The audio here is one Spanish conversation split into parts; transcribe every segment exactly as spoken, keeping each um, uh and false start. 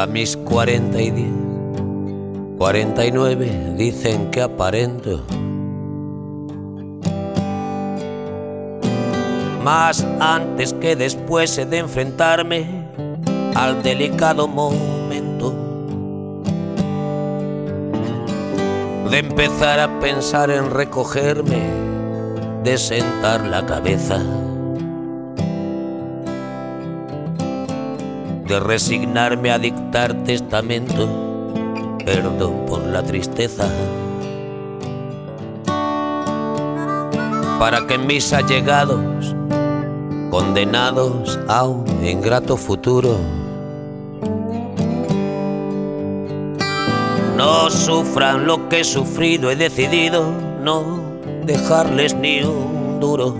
A mis cuarenta y diez, cuarenta y nueve dicen que aparento, mas antes que después he de enfrentarme al delicado momento de empezar a pensar en recogerme, de sentar la cabeza, de resignarme a dictar testamento, perdón por la tristeza, para que mis allegados, condenados a un ingrato futuro, no sufran lo que he sufrido. He decidido no dejarles ni un duro,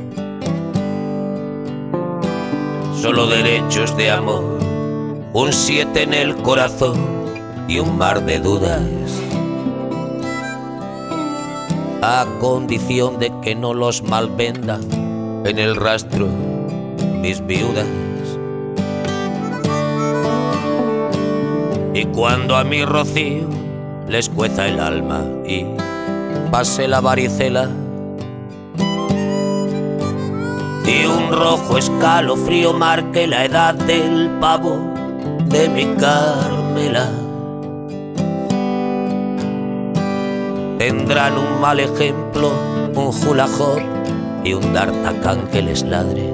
solo derechos de amor, un siete en el corazón y un mar de dudas, a condición de que no los malvendan en el rastro mis viudas. Y cuando a mi rocío les cueza el alma y pase la varicela y un rojo escalofrío marque la edad del pavo de mi Carmela, tendrán un mal ejemplo, un hula hop y un d'Artagnan que les ladre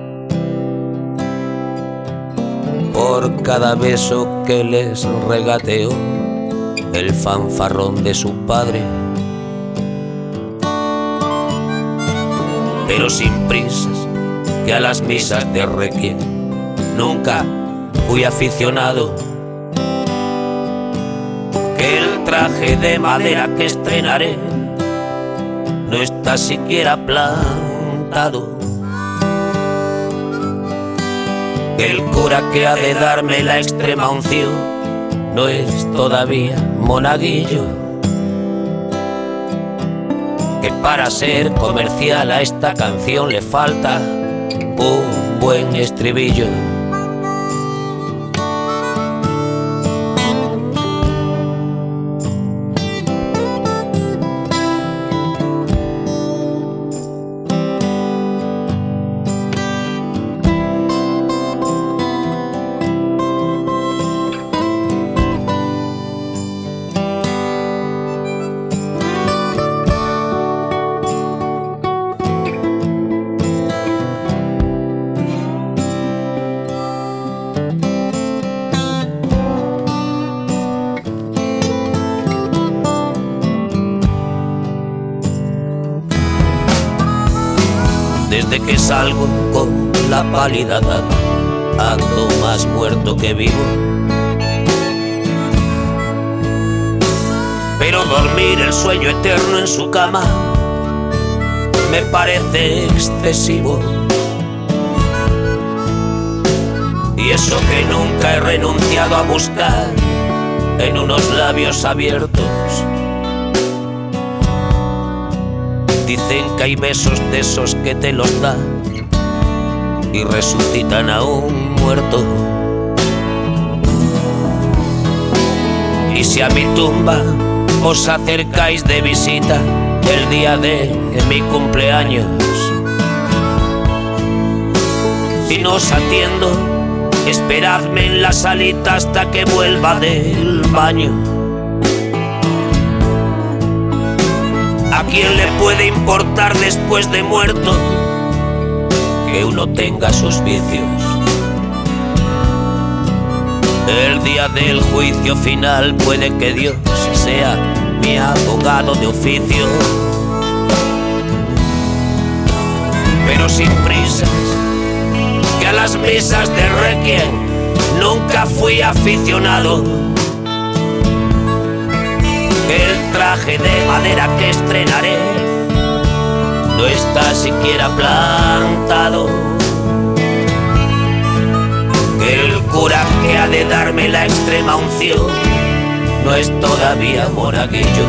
por cada beso que les regateó el fanfarrón de su padre. Pero sin prisas, que a las misas de requiem nunca fui aficionado, que el traje de madera que estrenaré no está siquiera plantado, que el cura que ha de darme la extrema unción no es todavía monaguillo, que para ser comercial a esta canción le falta un buen estribillo. Desde que salgo con la pálida dama, ando más muerto que vivo. Pero dormir el sueño eterno en su cama me parece excesivo. Y eso que nunca he renunciado a buscar en unos labios abiertos. Dicen que hay besos de esos que te los dan y resucitan a un muerto. Y si a mi tumba os acercáis de visita el día de mi cumpleaños, si no os atiendo, esperadme en la salita hasta que vuelva del baño. ¿A quién le puede importar después de muerto que uno tenga sus vicios? El día del juicio final puede que Dios sea mi abogado de oficio. Pero sin prisas, que a las misas de requiem nunca fui aficionado, que el traje de madera que estrenaré no está siquiera plantado, que el cura que ha de darme la extrema unción no es todavía monaguillo,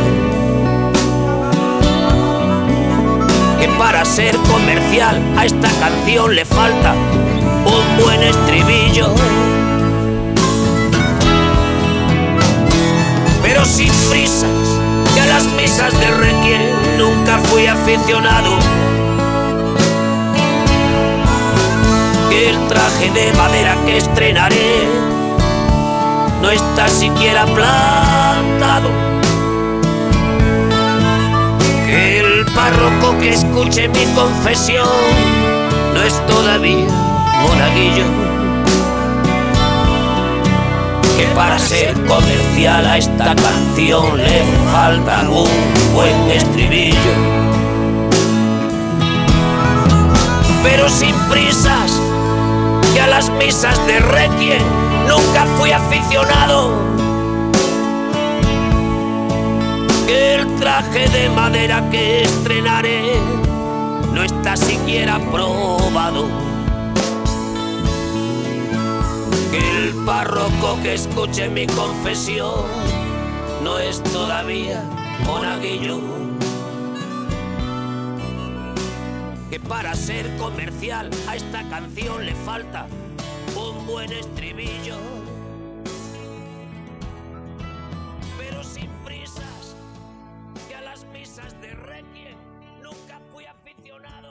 que para ser comercial a esta canción le falta un buen estribillo. pero sin prisas, que a las misas de requiem nunca fui aficionado, que el traje de madera que estrenaré no está siquiera plantado, que el párroco que escuche mi confesión no es todavía monaguillo, que para ser comercial a esta canción le falta un buen estribillo, pero sin prisas, que a las misas de requiem nunca fui aficionado, que el traje de madera que estrenaré no está siquiera probado, que el párroco que escuche mi confesión no es todavía monaguillo, que para ser comercial a esta canción le falta un buen estribillo, pero sin prisas, que a las misas de requiem nunca fui aficionado.